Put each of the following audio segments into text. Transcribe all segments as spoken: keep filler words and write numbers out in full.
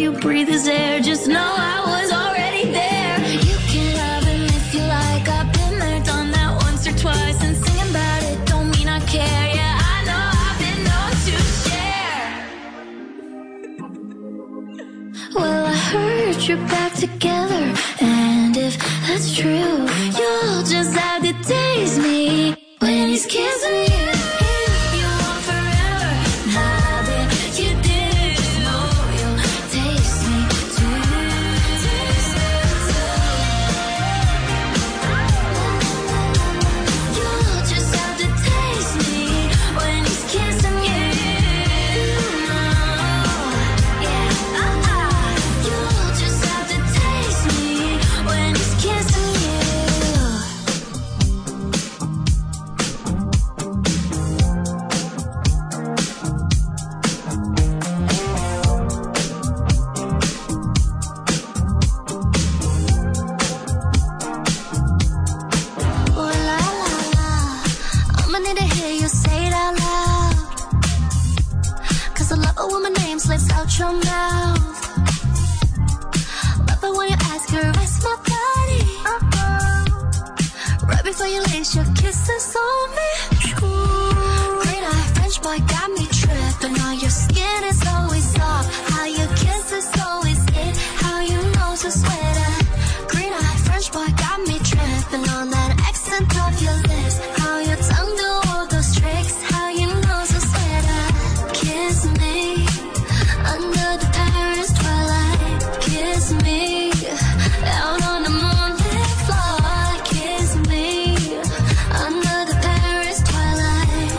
you breathe his air. Just know I was already there. You can love him if you like. I've been there, done that once or twice. And singing about it don't mean I care. Yeah, I know I've been known to share. Well, I heard you're back together, and if that's true, you'll just have to taste me when he's kissing you. Your mouth. Love it when you ask her, rest my body. Uh-oh. Right before you lace your kisses on me. Ooh. Green eye French boy got me tripping. On your skin is always soft. How you kiss is always it. How you know to sweat it. Green eye French boy got me tripping on that accent of your lips. How your tongue do all those tricks. How you know to sweat it. Kiss me under the Paris twilight. Kiss me out on the moonlit floor. Kiss me under the Paris twilight.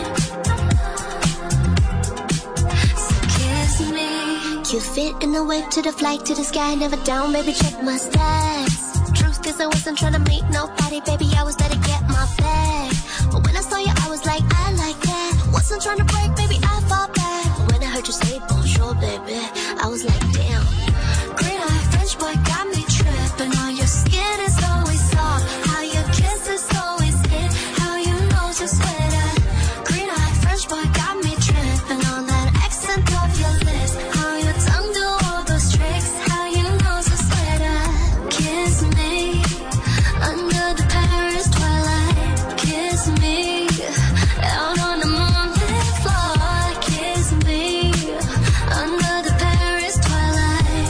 So kiss me. You fit in the wave to the flight to the sky, never down, baby, check my stats. Truth is I wasn't trying to meet nobody, baby, I was there to get my bag. But when I saw you, I was like, I like that. Wasn't trying to break, baby, I fall back. But when I heard you say bonjour, baby, I was like, damn. Green eye French boy got me tripping. On your skin is always soft. How your kiss is always it. How you know to sweat it. Green eye French boy got me tripping on that accent of your lips. How your tongue do all those tricks. How you know to sweat it. Kiss me under the Paris twilight. Kiss me out on the moonlit floor. Kiss me under the Paris twilight.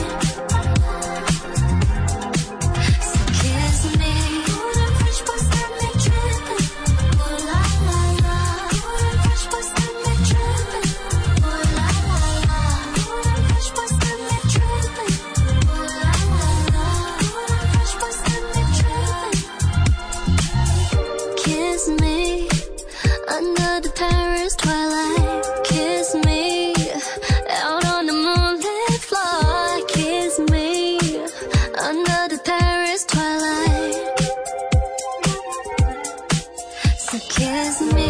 So kiss me. Ooh, them French boys got me tripping. Ooh la la la. Ooh, them French boys got me tripping. Ooh la la la. Ooh, them French boys got me tripping. Ooh la la la. Ooh, them French boys got me tripping. Kiss me under the Paris twilight. Kiss me out on the moonlit floor. Kiss me under the Paris twilight. So kiss me.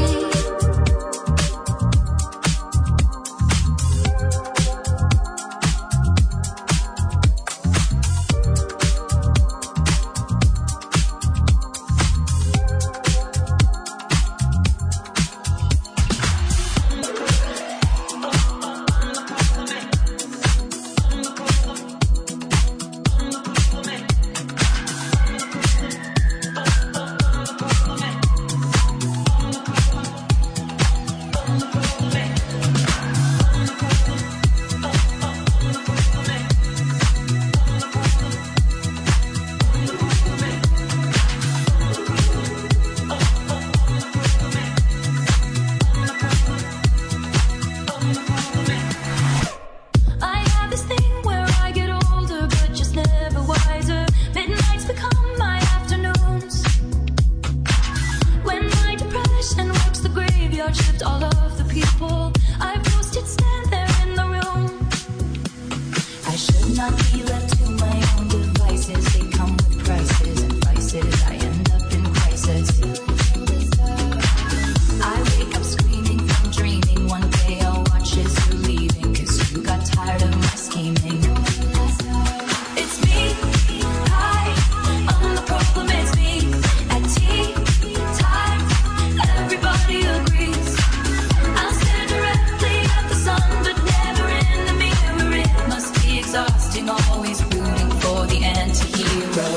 Exhausted. exhausting, always rooting for the anti-hero.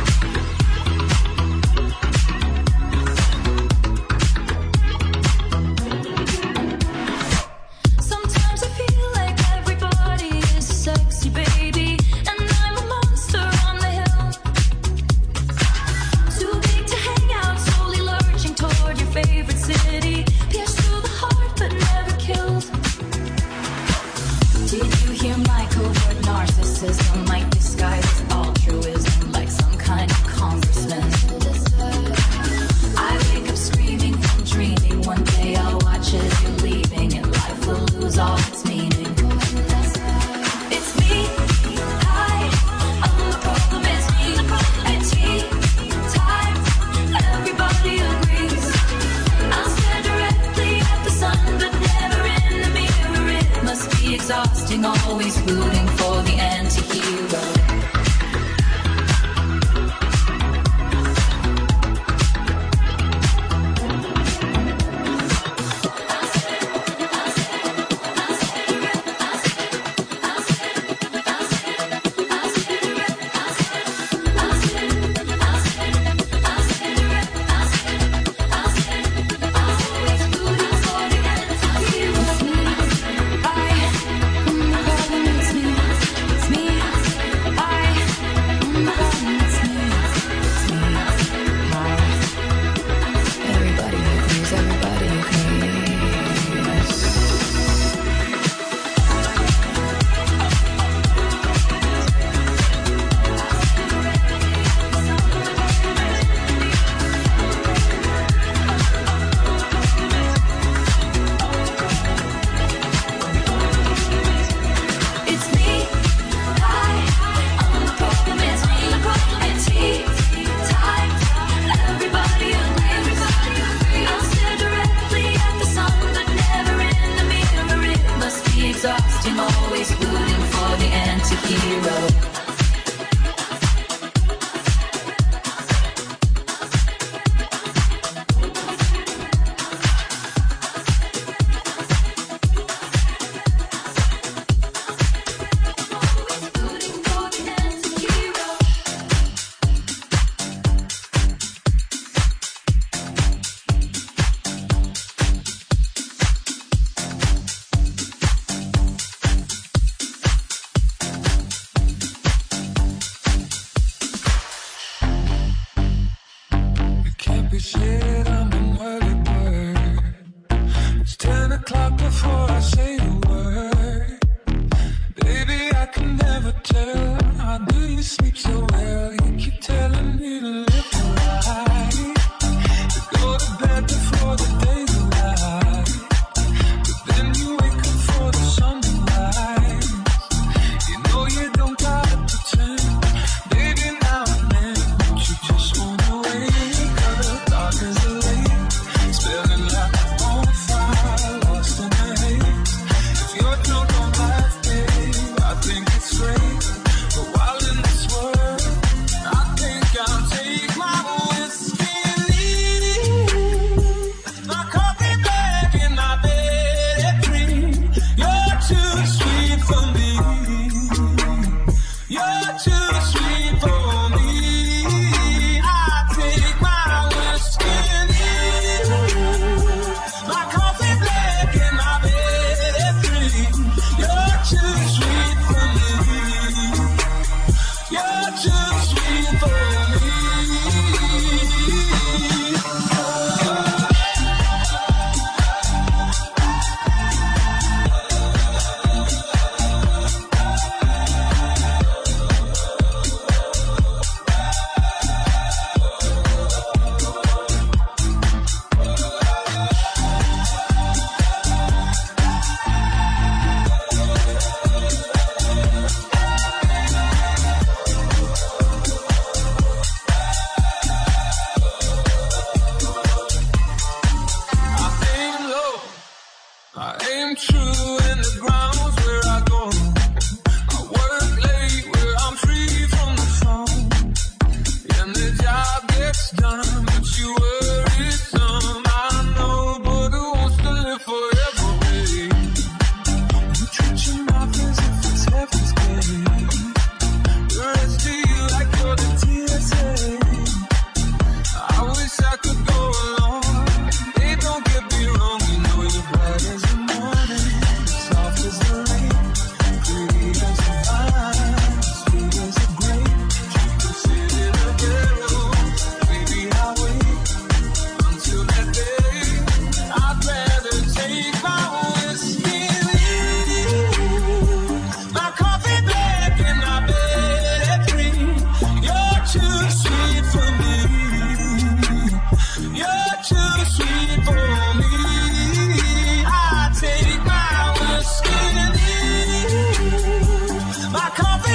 Might disguise as altruism like some kind of congressman. I wake up screaming from dreaming. One day I'll watch as you're leaving and life will lose all its meaning. It's me, hi, I'm the problem, it's me. At tea time, everybody agrees. I'll stare directly at the sun, but never in the mirror. It must be exhausting, always rooting for the anti-hero.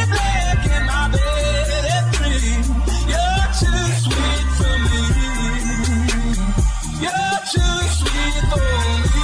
black in my bed at three. You're too sweet for me. You're too sweet for me.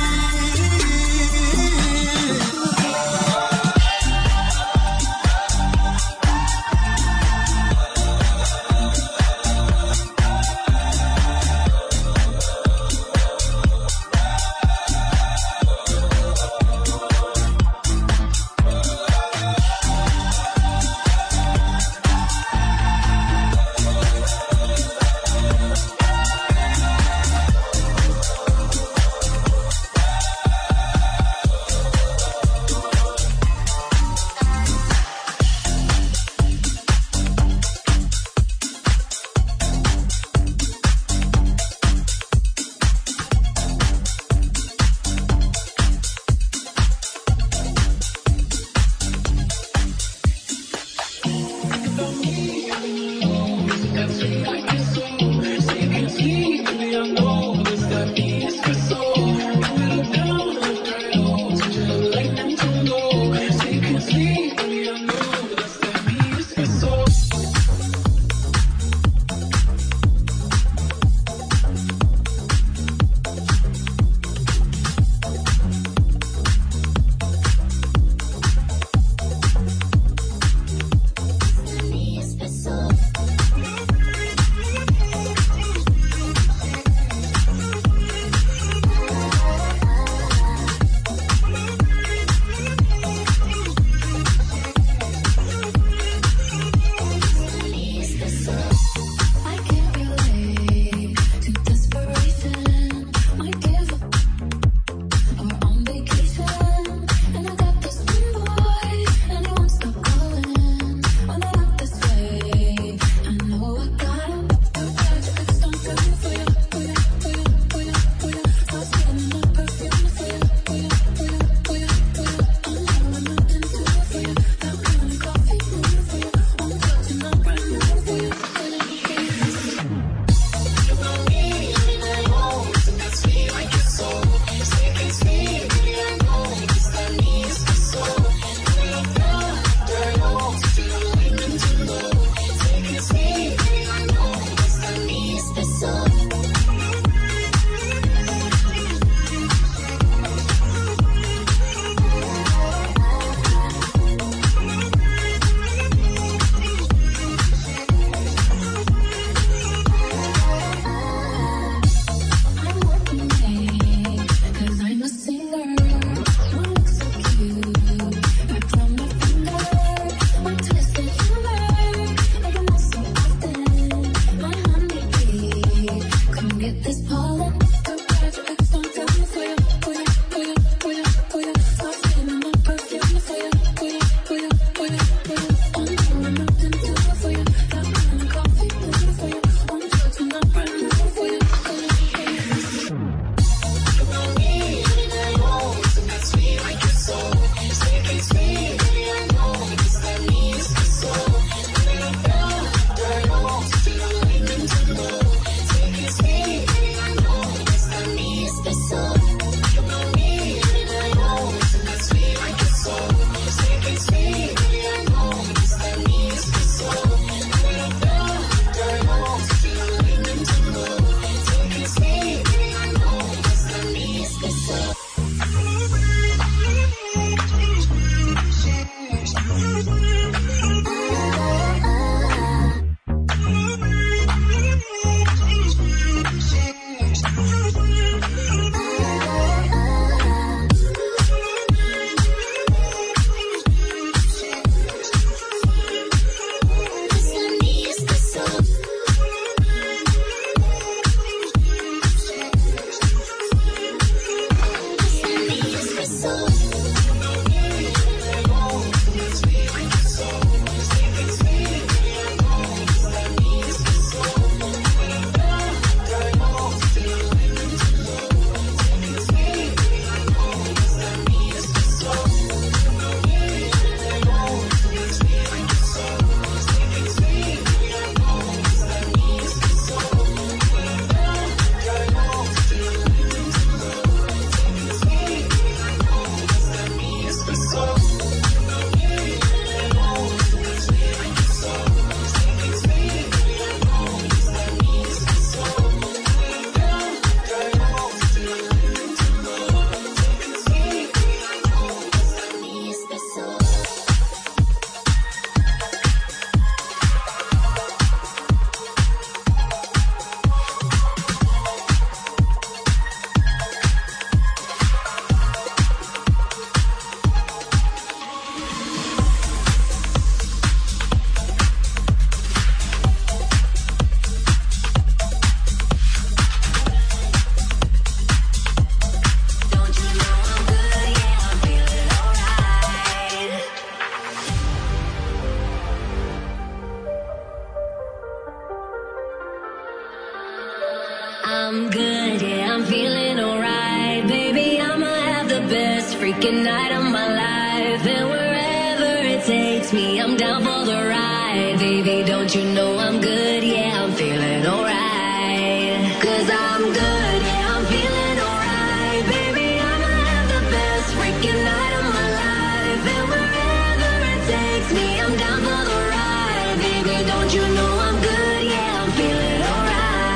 I'm good, yeah, I'm feeling alright. Baby, I'ma have the best freaking night of my life. And wherever it takes me, I'm down for the ride. Baby, don't you know I'm good, yeah, I'm feeling alright. Cause I'm good, yeah, I'm feeling alright. Baby, I'ma have the best freaking night of my life. And wherever it takes me, I'm down for the ride. Baby, don't you know I'm good, yeah, I'm feeling alright.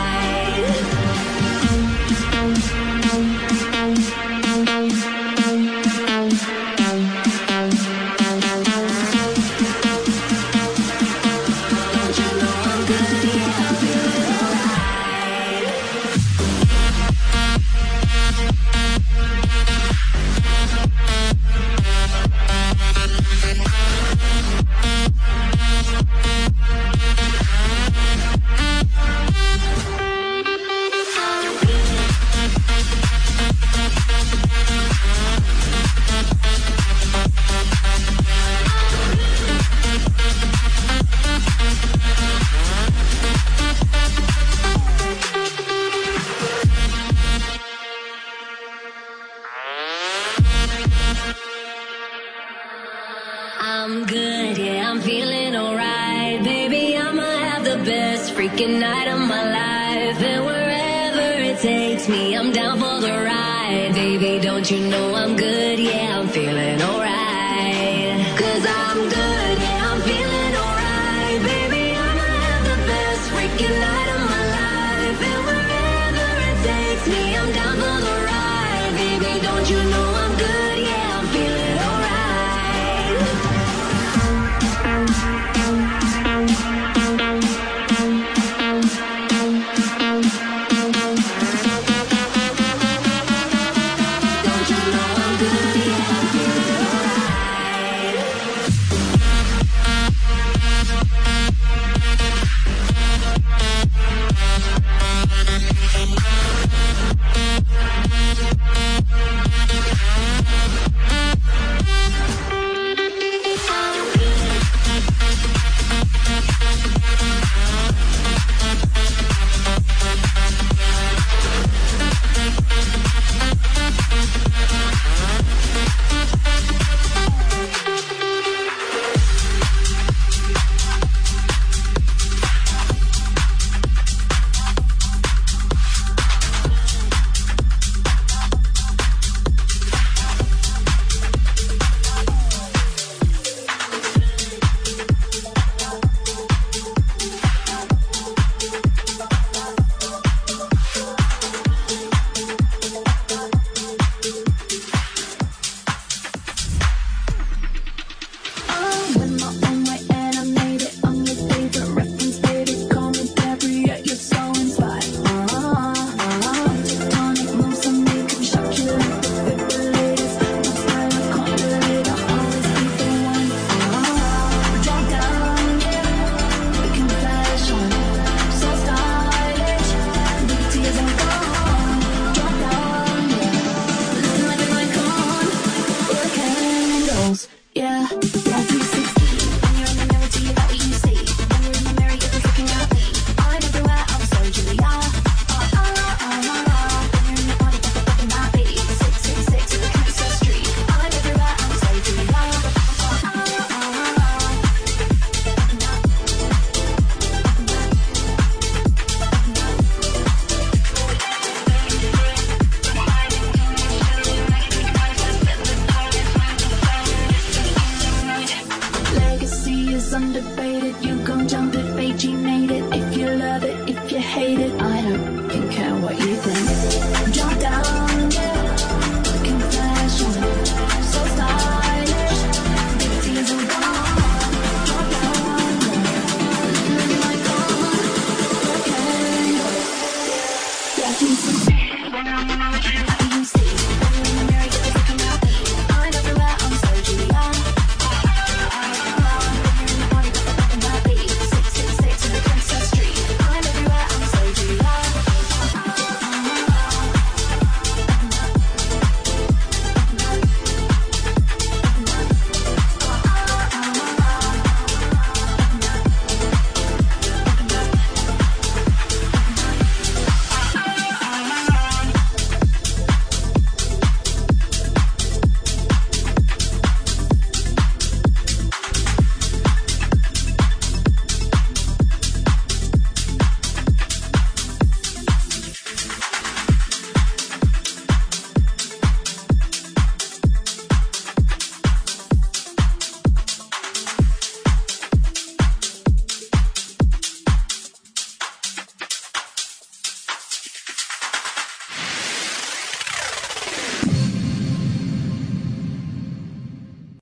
I'm good, yeah, I'm feeling alright. Baby, I'ma have the best freaking night of my life. And wherever it takes me, I'm down for the ride. Baby, don't you know I'm good, yeah, I'm feeling alright. Cause I'm good, yeah, I'm feeling alright. Baby, I'ma have the best freaking night of my life. And wherever it takes me, I'm down for the ride. Baby, don't you know I'm good, yeah, I'm feeling alright. Undebated, you gon' jump it, Beijing made it. If you love it, if you hate it, I don't